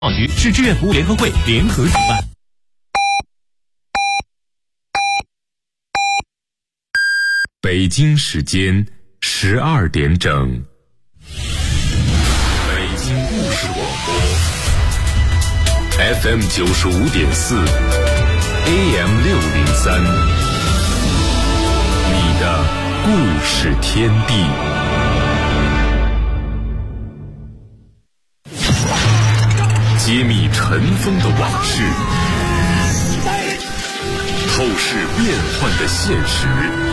局市志愿服务联合会联合主办。 北京时间12点整，北京故事广播 FM 95.4 AM 603，你的故事天地。揭秘尘封的往事，透视变幻的现实，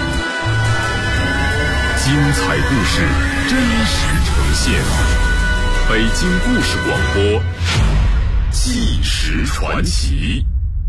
精彩故事真实呈现。北京故事广播，纪实传奇。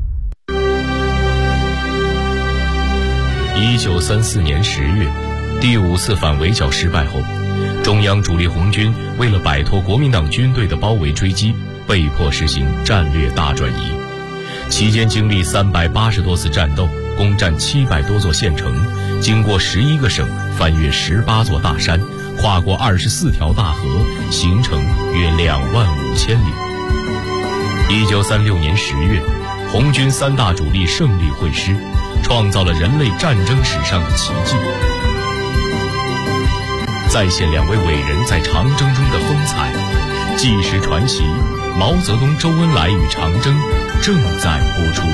1934年10月，第5次反围剿失败后，中央主力红军为了摆脱国民党军队的包围追击，被迫实行战略大转移，期间经历380多次战斗，攻占700多座县城，经过11个省，翻越18座大山，跨过24条大河，行程约25000里。1936年10月，红军3大主力胜利会师，创造了人类战争史上的奇迹。再现2位伟人在长征中的风采，纪实传奇毛泽东、周恩来与长征正在播出。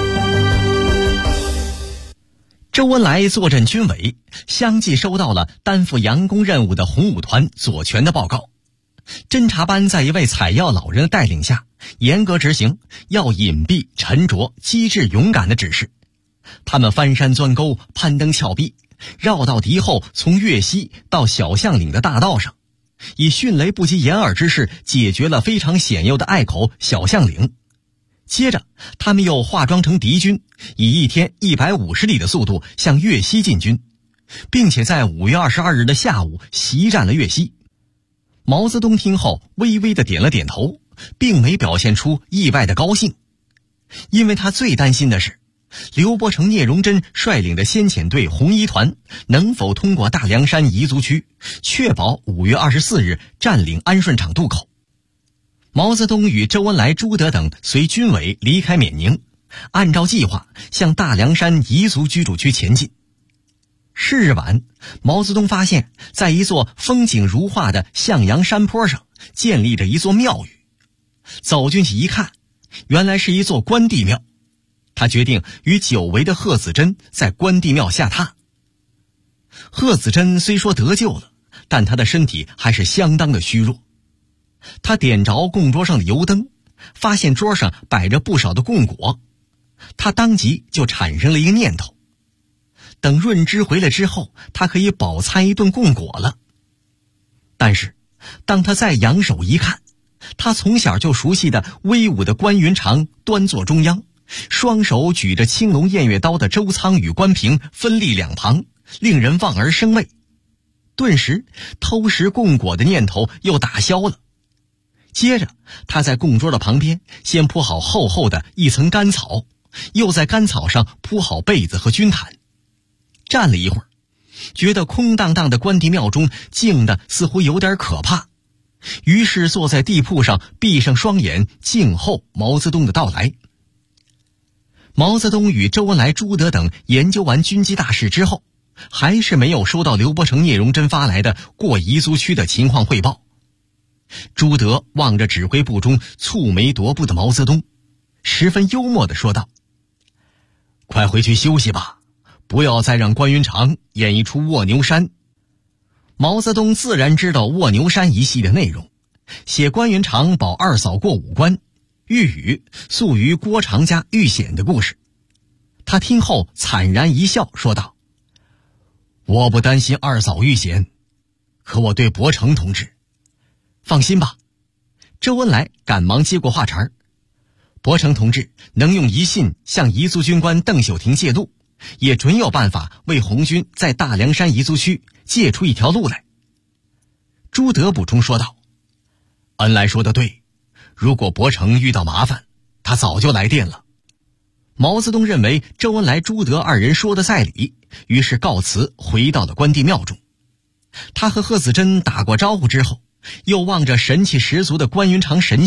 周恩来坐镇军委，相继收到了担负佯攻任务的红五团左权的报告。侦察班在一位采药老人的带领下，严格执行要隐蔽、沉着、机智、勇敢的指示。他们翻山钻沟，攀登峭壁，绕到敌后从岳西到小象岭的大道上，以迅雷不及掩耳之势解决了非常险要的隘口小象岭。接着他们又化妆成敌军，以一天150里的速度向岳西进军，并且在5月22日的下午袭占了岳西。毛泽东听后微微地点了点头，并没表现出意外的高兴，因为他最担心的是刘伯承、聂荣臻率领的先遣队红一团能否通过大凉山彝族区，确保5月24日占领安顺场渡口。毛泽东与周恩来、朱德等随军委离开缅宁，按照计划向大凉山彝族居住区前进。是日晚，毛泽东发现在一座风景如画的向阳山坡上建立着一座庙宇，走进去一看，原来是一座关帝庙。他决定与久违的贺子珍在关帝庙下榻。贺子珍虽说得救了，但他的身体还是相当的虚弱。他点着供桌上的油灯，发现桌上摆着不少的供果，他当即就产生了一个念头，等润之回来之后，他可以饱餐一顿供果了。但是当他再仰首一看，他从小就熟悉的威武的关云长端坐中央，双手举着青龙偃月刀的周仓与关平分立两旁，令人望而生畏。顿时偷食供果的念头又打消了。接着他在供桌的旁边先铺好厚厚的一层干草，又在干草上铺好被子和军毯。站了一会儿，觉得空荡荡的关帝庙中静得似乎有点可怕，于是坐在地铺上闭上双眼，静候毛泽东的到来。毛泽东与周恩来、朱德等研究完军机大事之后，还是没有收到刘伯承、聂荣臻发来的过彝族区的情况汇报。朱德望着指挥部中蹙眉踱步的毛泽东，十分幽默地说道：“快回去休息吧，不要再让关云长演一出卧牛山。”毛泽东自然知道卧牛山一戏的内容，写关云长保二嫂过五关，玉宇诉于郭长家遇险的故事。他听后惨然一笑，说道：“我不担心二嫂遇险，可我对伯承同志放心吧。”周恩来赶忙接过话茬：“伯承同志能用一信向彝族军官邓秀婷借路，也准有办法为红军在大凉山彝族区借出一条路来。”朱德补充说道：“恩来说得对，如果伯承遇到麻烦，他早就来电了。”毛泽东认为周恩来、朱德二人说的在理，于是告辞回到了关帝庙中。他和贺子珍打过招呼之后，又望着神气十足的关云长神像，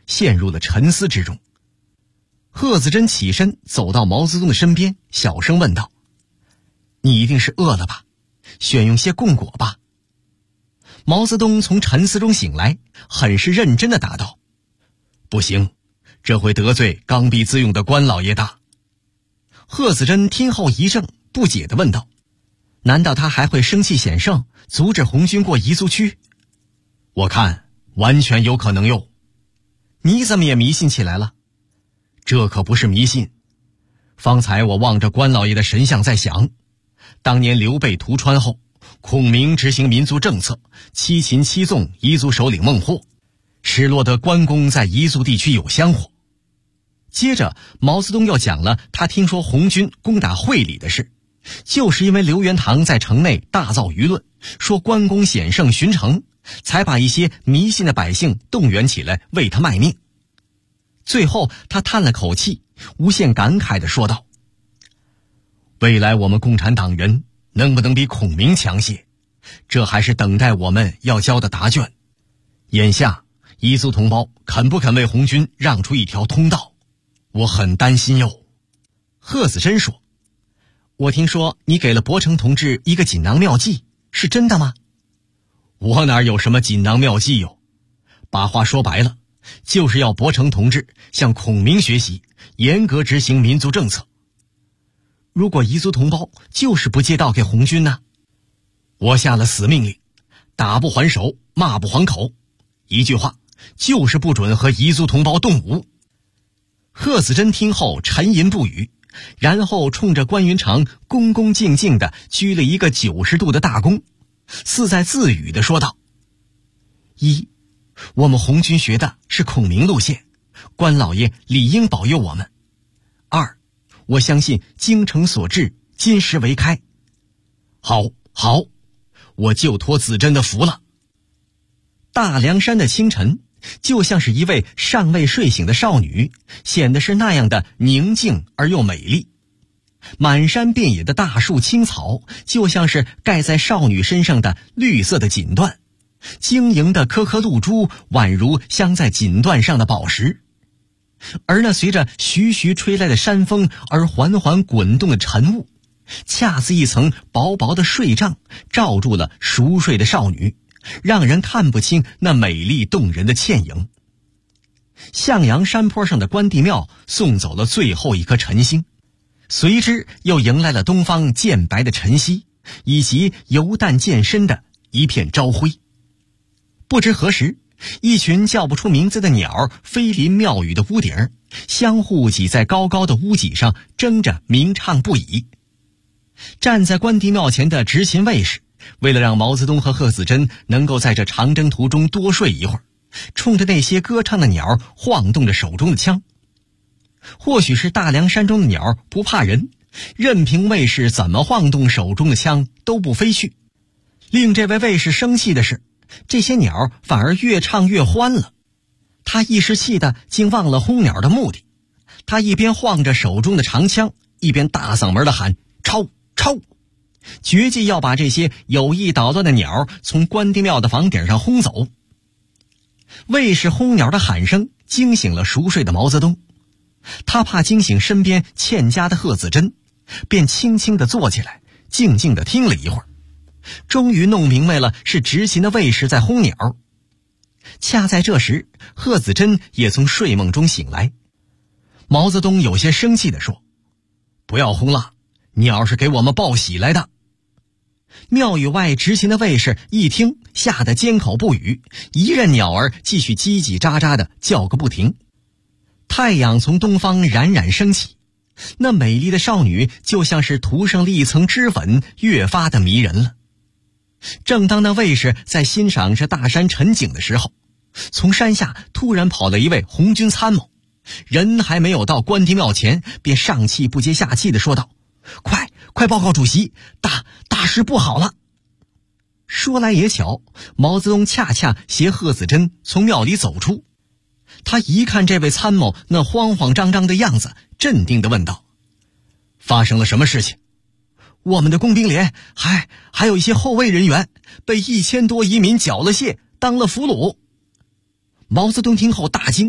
陷入了沉思之中。贺子珍起身走到毛泽东的身边，小声问道：“你一定是饿了吧？选用些供果吧。”毛泽东从沉思中醒来，很是认真地答道：“不行，这会得罪刚愎自用的关老爷大。”贺子珍听后一怔，不解地问道：“难道他还会生气显圣，阻止红军过彝族区？”“我看完全有可能哟。”“你怎么也迷信起来了？”“这可不是迷信。方才我望着关老爷的神像在想，当年刘备屠川后，孔明执行民族政策，七擒七纵彝族首领孟获，使落得关公在彝族地区有香火。”接着毛泽东又讲了他听说红军攻打会理的事，就是因为刘元堂在城内大造舆论，说关公险胜巡城，才把一些迷信的百姓动员起来为他卖命。最后他叹了口气，无限感慨地说道：“未来我们共产党人能不能比孔明强些，这还是等待我们要交的答卷。眼下彝族同胞肯不肯为红军让出一条通道，我很担心哟。”贺子珍说：“我听说你给了伯承同志一个锦囊妙计，是真的吗？”“我哪有什么锦囊妙计哟，把话说白了，就是要伯承同志向孔明学习，严格执行民族政策。如果彝族同胞就是不借道给红军呢？我下了死命令，打不还手，骂不还口，一句话，就是不准和彝族同胞动武。”贺子珍听后沉吟不语，然后冲着关云长恭恭敬敬地鞠了一个90度的大躬，似在自语地说道：“一，我们红军学的是孔明路线，关老爷理应保佑我们。二，我相信精诚所至，金石为开。好，我就托子珍的福了。”大凉山的清晨就像是一位尚未睡醒的少女，显得是那样的宁静而又美丽。满山遍野的大树青草就像是盖在少女身上的绿色的锦缎，晶莹的颗颗露珠宛如镶在锦缎上的宝石。而那随着徐徐吹来的山风而缓缓滚动的晨雾，恰似一层薄薄的睡帐，罩住了熟睡的少女，让人看不清那美丽动人的倩影。向阳山坡上的关帝庙送走了最后一颗晨星，随之又迎来了东方渐白的晨曦，以及由淡渐深的一片朝晖。不知何时，一群叫不出名字的鸟飞临庙宇的屋顶，相互挤在高高的屋脊上，争着鸣唱不已。站在关帝庙前的执勤卫士，为了让毛泽东和贺子珍能够在这长征途中多睡一会儿，冲着那些歌唱的鸟晃动着手中的枪。或许是大凉山中的鸟不怕人，任凭卫士怎么晃动手中的枪都不飞去。令这位卫士生气的是，这些鸟反而越唱越欢了。他一时气得竟忘了轰鸟的目的，他一边晃着手中的长枪，一边大嗓门地喊：“抄！抄！”决计要把这些有意捣乱的鸟从关帝庙的房顶上轰走。卫士轰鸟的喊声惊醒了熟睡的毛泽东，他怕惊醒身边欠佳的贺子珍，便轻轻地坐起来，静静地听了一会儿，终于弄明白了是执勤的卫士在轰鸟。恰在这时，贺子珍也从睡梦中醒来。毛泽东有些生气地说：“不要轰了，鸟是给我们报喜来的。”庙宇外执勤的卫士一听，吓得缄口不语，一任鸟儿继续叽叽喳喳地叫个不停。太阳从东方冉冉升起，那美丽的少女就像是涂上了一层脂粉，越发的迷人了。正当那卫士在欣赏这大山晨景的时候，从山下突然跑了一位红军参谋，人还没有到关帝庙前，便上气不接下气地说道：“快报告主席，大事不好了！”说来也巧，毛泽东恰恰携贺子珍从庙里走出。他一看这位参谋那慌慌张张的样子，镇定地问道：“发生了什么事情？”“我们的工兵连还有一些后卫人员被1000多移民缴了械，当了俘虏。”毛泽东听后大惊，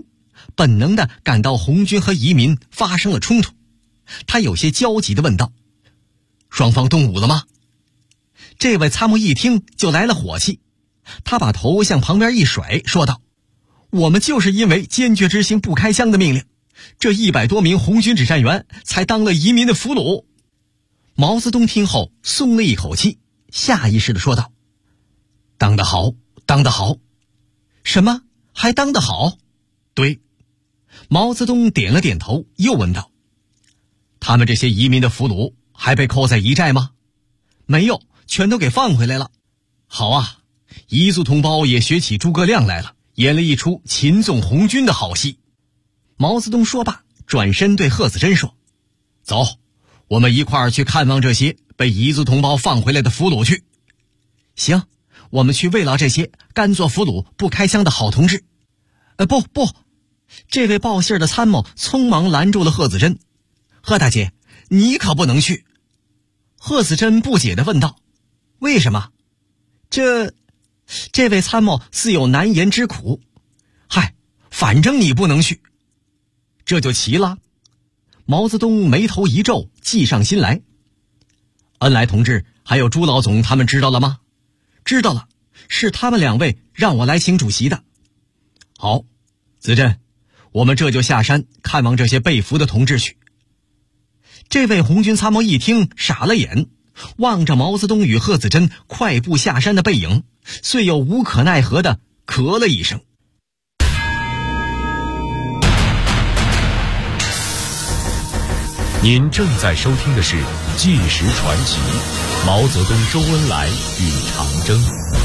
本能地感到红军和移民发生了冲突，他有些焦急地问道：双方动武了吗？这位参谋一听就来了火气，他把头向旁边一甩，说道：我们就是因为坚决执行不开枪的命令，这100多名红军指战员才当了移民的俘虏。毛泽东听后松了一口气，下意识地说道：当得好，当得好。什么？还当得好？对。毛泽东点了点头，又问道：他们这些移民的俘虏还被扣在一寨吗？没有，全都给放回来了。好啊，彝族同胞也学起诸葛亮来了，演了一出擒纵红军的好戏。毛泽东说罢，转身对贺子珍说：走，我们一块儿去看望这些被彝族同胞放回来的俘虏去。行，我们去慰劳这些甘做俘虏不开枪的好同志。不，这位报信的参谋匆忙拦住了贺子珍。贺大姐，你可不能去。贺子珍不解地问道：为什么？这位参谋似有难言之苦。嗨，反正你不能去。这就奇了。毛泽东眉头一皱，计上心来。恩来同志还有朱老总他们知道了吗？知道了，是他们2位让我来请主席的。好，子珍，我们这就下山看望这些被俘的同志去。这位红军参谋一听傻了眼，望着毛泽东与贺子珍快步下山的背影，遂又无可奈何地咳了一声。 您正在收听的是《纪实传奇》，毛泽东、周恩来与长征。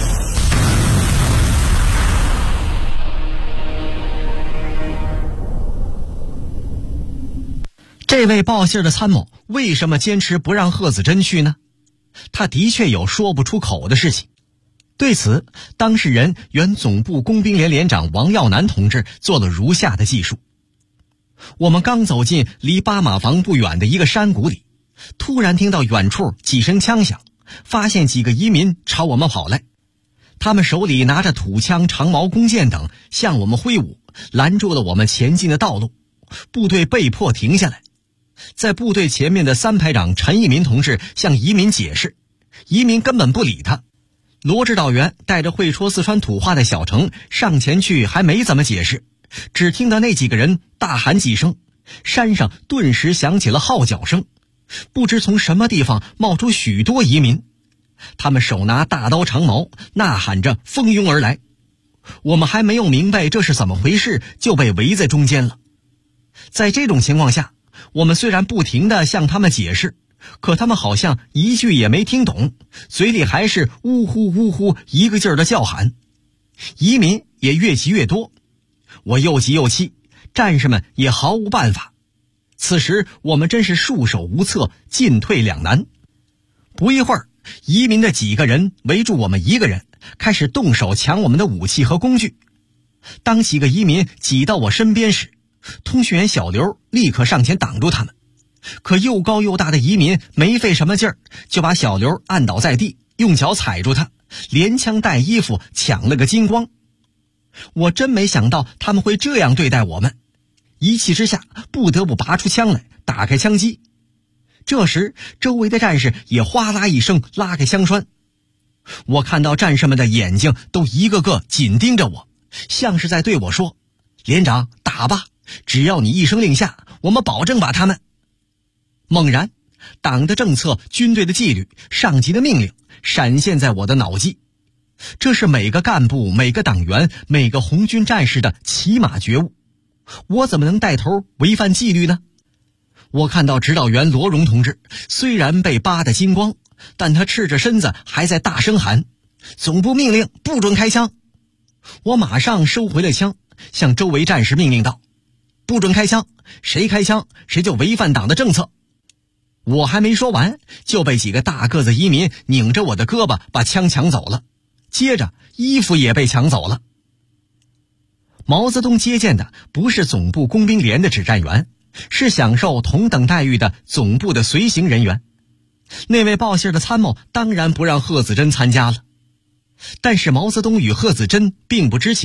这位报信的参谋为什么坚持不让贺子珍去呢？他的确有说不出口的事情。对此，当事人原总部工兵连连长王耀南同志做了如下的记述：我们刚走进离8马房不远的一个山谷里，突然听到远处几声枪响，发现几个移民朝我们跑来，他们手里拿着土枪、长矛、弓箭等向我们挥舞，拦住了我们前进的道路。部队被迫停下来。在部队前面的3排长陈一民同志向移民解释，移民根本不理他。罗指导员带着会说四川土话的小程上前去，还没怎么解释，只听到那几个人大喊几声，山上顿时响起了号角声，不知从什么地方冒出许多移民，他们手拿大刀长矛，呐喊着蜂拥而来。我们还没有明白这是怎么回事，就被围在中间了。在这种情况下，我们虽然不停地向他们解释，可他们好像一句也没听懂，嘴里还是呜呼呜呼一个劲儿的叫喊。移民也越积越多，我又急又气，战士们也毫无办法。此时我们真是束手无策，进退两难。不一会儿，移民的几个人围住我们一个人，开始动手抢我们的武器和工具。当几个移民挤到我身边时，通讯员小刘立刻上前挡住他们，可又高又大的移民没费什么劲儿，就把小刘按倒在地，用脚踩住他，连枪带衣服抢了个精光。我真没想到他们会这样对待我们，一气之下不得不拔出枪来，打开枪机。这时周围的战士也哗啦一声拉开枪栓，我看到战士们的眼睛都一个个紧盯着我，像是在对我说：连长，打吧，只要你一声令下，我们保证把他们。猛然，党的政策、军队的纪律、上级的命令闪现在我的脑际，这是每个干部、每个党员、每个红军战士的起码觉悟。我怎么能带头违反纪律呢？我看到指导员罗荣同志虽然被扒得精光，但他赤着身子还在大声喊：总部命令，不准开枪。我马上收回了枪，向周围战士命令道：不准开枪，谁开枪谁就违反党的政策。我还没说完，就被几个大个子移民拧着我的胳膊把枪抢走了，接着衣服也被抢走了。毛泽东接见的不是总部工兵连的指战员，是享受同等待遇的总部的随行人员。那位报信的参谋当然不让贺子珍参加了。但是毛泽东与贺子珍并不知情，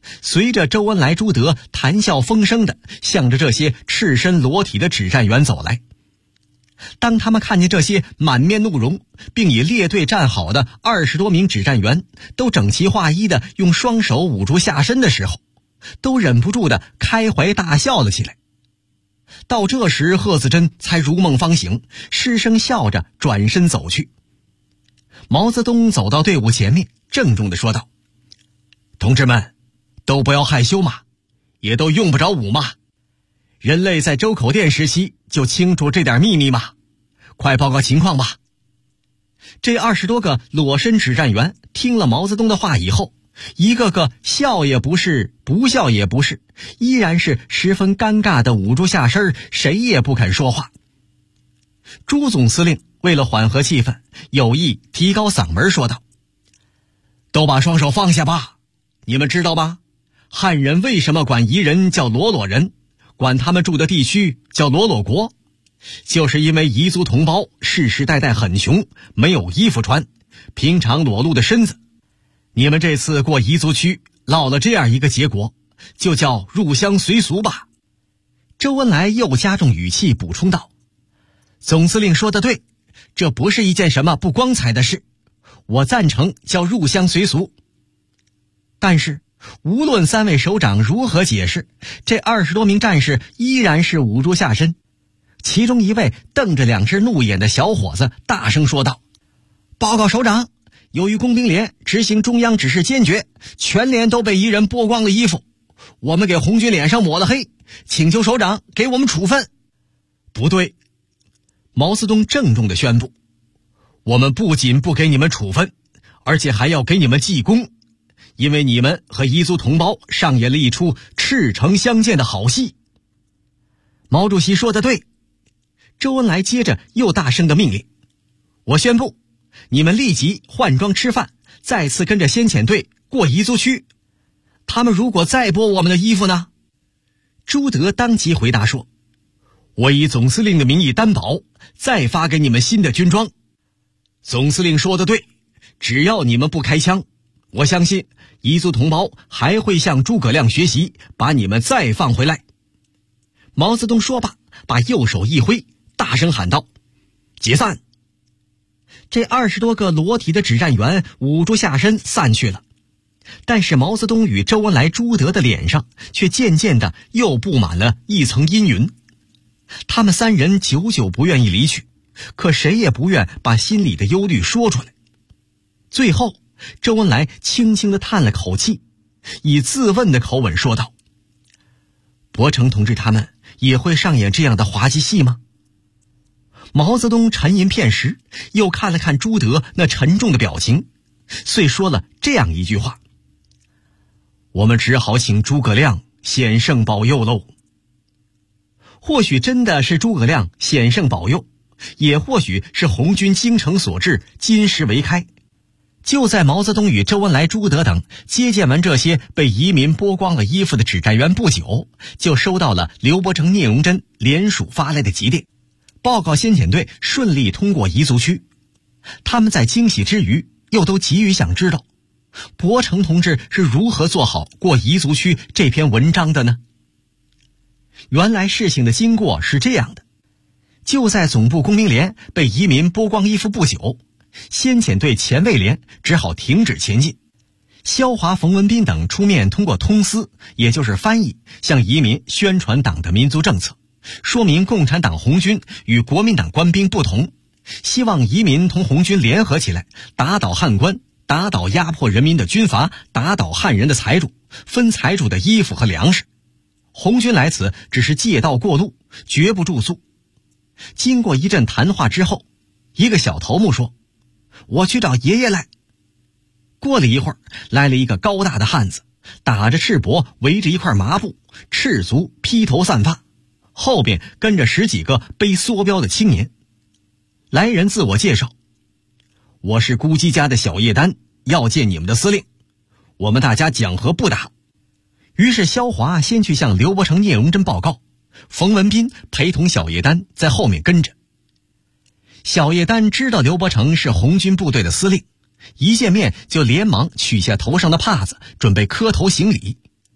随着周恩来、朱德谈笑风生地向着这些赤身裸体的指战员走来。当他们看见这些满面怒容并以列队站好的20多名指战员都整齐划一地用双手捂住下身的时候，都忍不住地开怀大笑了起来。到这时，贺子珍才如梦方醒，失声笑着转身走去。毛泽东走到队伍前面，郑重地说道：“同志们，都不要害羞嘛，也都用不着武嘛。人类在周口店时期就清楚这点秘密嘛，快报告情况吧。”这20多个裸身指战员听了毛泽东的话以后，一个个笑也不是，不笑也不是，依然是十分尴尬地捂住下身，谁也不肯说话。朱总司令为了缓和气氛，有意提高嗓门说道：“都把双手放下吧，你们知道吧？汉人为什么管彝人叫裸裸人，管他们住的地区叫裸裸国？就是因为彝族同胞世世代代很穷，没有衣服穿，平常裸露的身子。你们这次过彝族区落了这样一个结果，就叫入乡随俗吧。”周恩来又加重语气补充道：“总司令说得对，这不是一件什么不光彩的事，我赞成叫入乡随俗。”但是无论3位首长如何解释，这20多名战士依然是捂住下身。其中一位瞪着2只怒眼的小伙子大声说道：“报告首长，由于工兵连执行中央指示坚决，全连都被彝人剥光了衣服，我们给红军脸上抹了黑，请求首长给我们处分。”不对，毛泽东郑重地宣布，我们不仅不给你们处分，而且还要给你们记功，因为你们和彝族同胞上演了一出赤诚相见的好戏。毛主席说得对。周恩来接着又大声地命令：“我宣布，你们立即换装吃饭，再次跟着先遣队过彝族区。他们如果再剥我们的衣服呢？”朱德当即回答说：“我以总司令的名义担保，再发给你们新的军装。总司令说得对，只要你们不开枪，我相信彝族同胞还会向诸葛亮学习，把你们再放回来。”毛泽东说罢，把右手一挥，大声喊道：“解散！”这20多个裸体的指战员捂住下身散去了，但是毛泽东与周恩来、朱德的脸上却渐渐的又布满了一层阴云。他们3人久久不愿意离去，可谁也不愿把心里的忧虑说出来。最后，周恩来轻轻地叹了口气，以自问的口吻说道：“伯承同志他们也会上演这样的滑稽戏吗？”毛泽东沉吟片时，又看了看朱德那沉重的表情，遂说了这样一句话：“我们只好请诸葛亮显圣保佑喽。”或许真的是诸葛亮显圣保佑，也或许是红军精诚所至，金石为开。就在毛泽东与周恩来、朱德等接见完这些被移民剥光了衣服的指战员不久，就收到了刘伯承、聂荣臻联署发来的急电，报告先遣队顺利通过彝族区。他们在惊喜之余，又都急于想知道，伯承同志是如何做好过彝族区这篇文章的呢？原来事情的经过是这样的：就在总部工兵连被移民剥光衣服不久，先遣队前卫连只好停止前进。萧华、冯文彬等出面通过通司，也就是翻译，向移民宣传党的民族政策，说明共产党红军与国民党官兵不同，希望移民同红军联合起来，打倒汉官，打倒压迫人民的军阀，打倒汉人的财主，分财主的衣服和粮食。红军来此只是借道过路，绝不住宿。经过一阵谈话之后，一个小头目说：“我去找爷爷来。”过了一会儿，来了一个高大的汉子，打着赤膊，围着一块麻布，赤足披头散发，后边跟着10几个背梭镖的青年。来人自我介绍：“我是姑鸡家的小叶丹，要见你们的司令，我们大家讲和不打。”于是萧华先去向刘伯承、聂荣臻报告，冯文彬陪同小叶丹在后面跟着。小叶丹知道刘伯承是红军部队的司令，一见面就连忙取下头上的帕子，准备磕头行礼。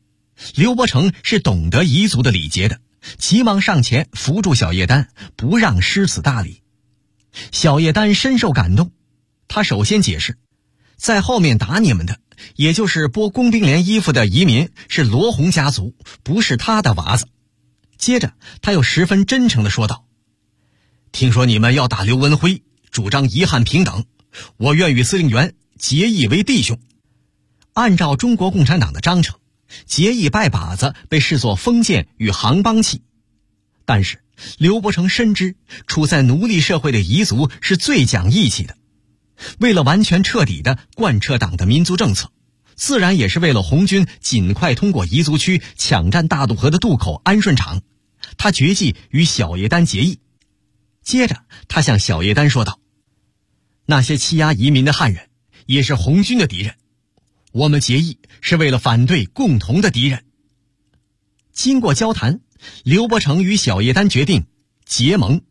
刘伯承是懂得彝族的礼节的，急忙上前扶住小叶丹，不让失此大礼。小叶丹深受感动，他首先解释，在后面打你们的，也就是剥工兵连衣服的移民是罗洪家族，不是他的娃子。接着他又十分真诚地说道，听说你们要打刘文辉，主张遗汉平等，我愿与司令员结义为弟兄。按照中国共产党的章程，结义拜把子被视作封建与行帮器，但是刘伯承深知处在奴隶社会的彝族是最讲义气的，为了完全彻底地贯彻党的民族政策，自然也是为了红军尽快通过彝族区抢占大渡河的渡口安顺场，他决计与小叶丹结义。接着他向小叶丹说道，那些欺压移民的汉人也是红军的敌人，我们结义是为了反对共同的敌人。经过交谈，刘伯承与小叶丹决定结盟。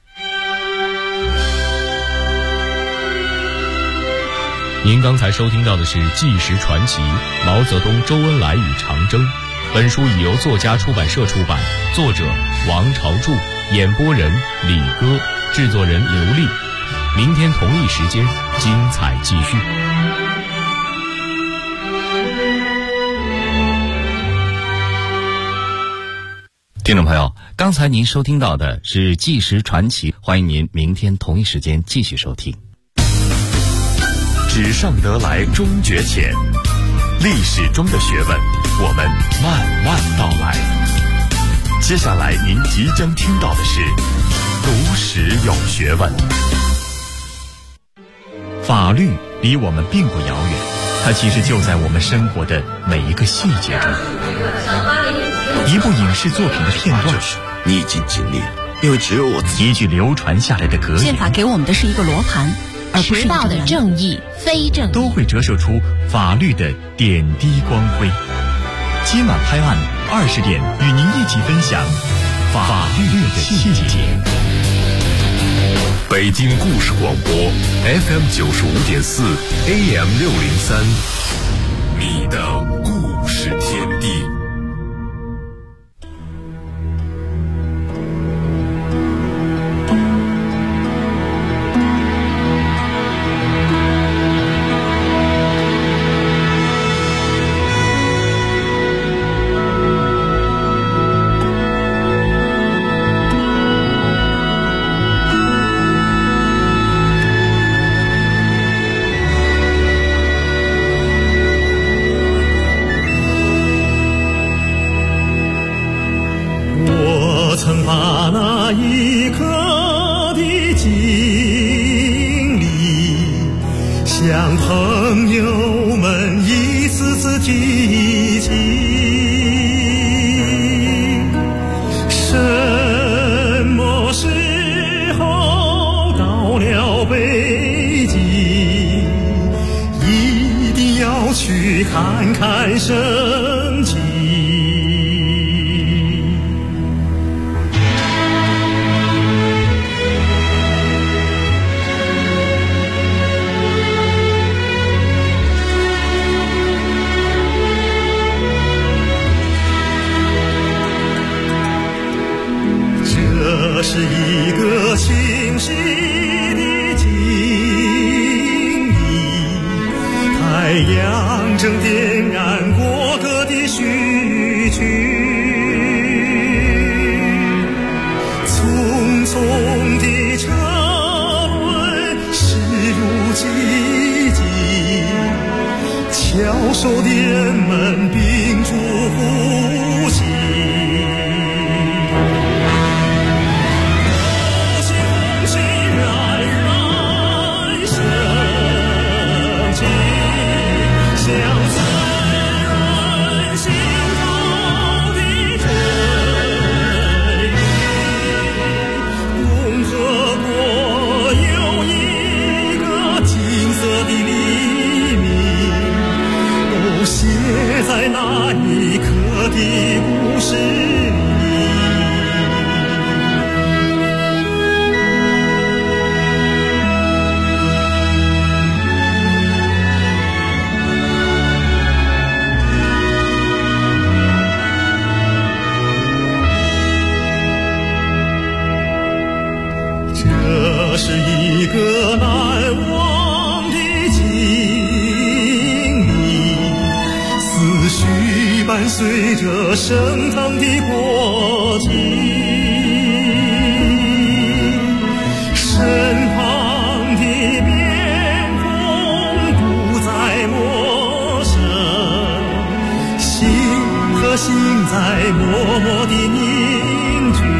您刚才收听到的是《纪实传奇》毛泽东、周恩来与长征。本书已由作家出版社出版，作者王朝柱，演播人李歌，制作人刘丽。明天同一时间，精彩继续。 听众朋友，刚才您收听到的是《纪实传奇》，欢迎您明天同一时间继续收听。 纸上得来终觉浅，历史中的学问，我们慢慢道来。接下来您即将听到的是读史有学问。法律离我们并不遥远，它其实就在我们生活的每一个细节中。一部影视作品的片段， 逆境经历，因为只有我自己。 一句流传下来的格言， 宪法给我们的是一个罗盘，而不是一个的正义、非正义， 都会折射出法律的点滴光辉。今晚拍案20点，与您一起分享法律的细节。北京故事广播 FM 95.4 AM 603，你的故事天地。 相思是一个难忘的经历，思绪伴随着升腾的国际，身旁的面孔不再陌生，心和心在默默地凝聚。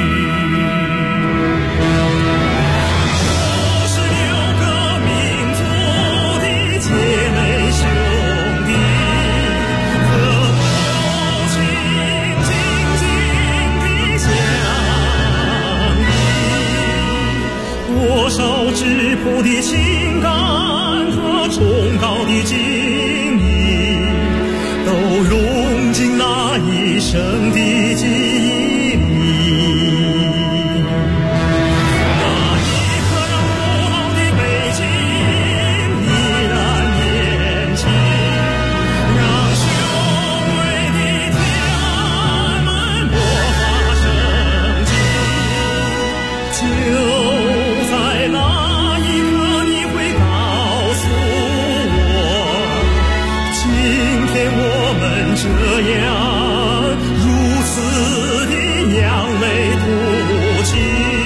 多少质朴的情感和崇高的敬意，都融进那一生的记忆里。那一刻让古老的北京依然年轻，让雄伟的天安门勃发生机。在那一刻你会告诉我，今天我们这样如此的扬眉吐气。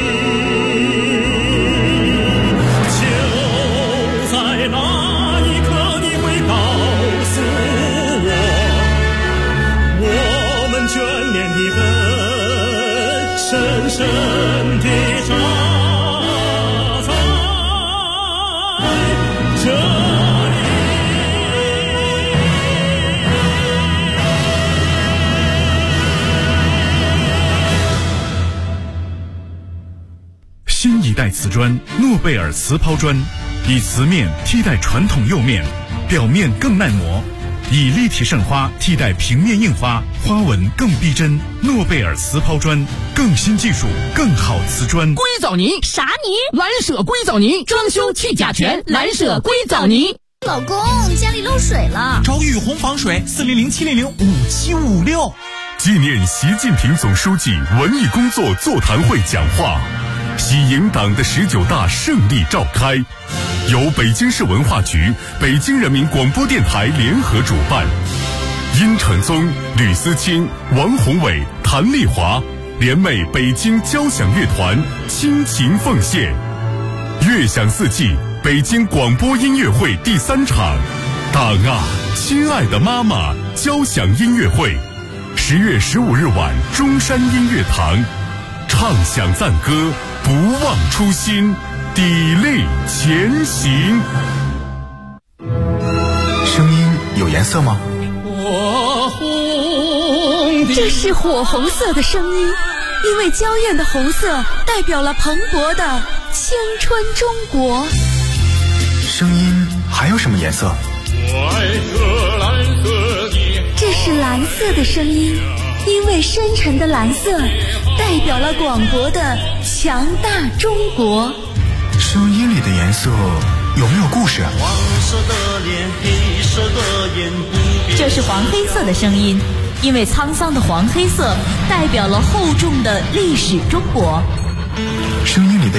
就在那一刻你会告诉我，我们眷恋的根深深地扎新一代瓷砖诺贝尔瓷抛砖，以瓷面替代传统釉面，表面更耐磨，以立体渗花替代平面印花，花纹更逼真。诺贝尔瓷抛砖，更新技术，更好瓷砖。 硅藻泥啥泥？ 蓝舍硅藻泥，装修去甲醛，蓝舍硅藻泥。 老公，家里漏水了， 找雨虹防水，400-700-5756。 纪念习近平总书记文艺工作座谈会讲话，喜迎党的19大胜利召开，由北京市文化局、北京人民广播电台联合主办。殷承宗、吕思清、王宏伟、谭丽华联袂北京交响乐团倾情奉献。乐享四季北京广播音乐会第3场，党啊，亲爱的妈妈交响音乐会，10月15日晚中山音乐堂，唱响赞歌，不忘初心，砥砺前行。 声音有颜色吗？ 这是火红色的声音，因为娇艳的红色代表了蓬勃的青春中国。 声音还有什么颜色？ 这是蓝色的声音，因为深沉的蓝色代表了广博的强大中国。 声音里的颜色有没有故事？ 黄色的脸，黑色的眼， 这是黄黑色的声音，因为沧桑的黄黑色代表了厚重的历史中国。 声音里的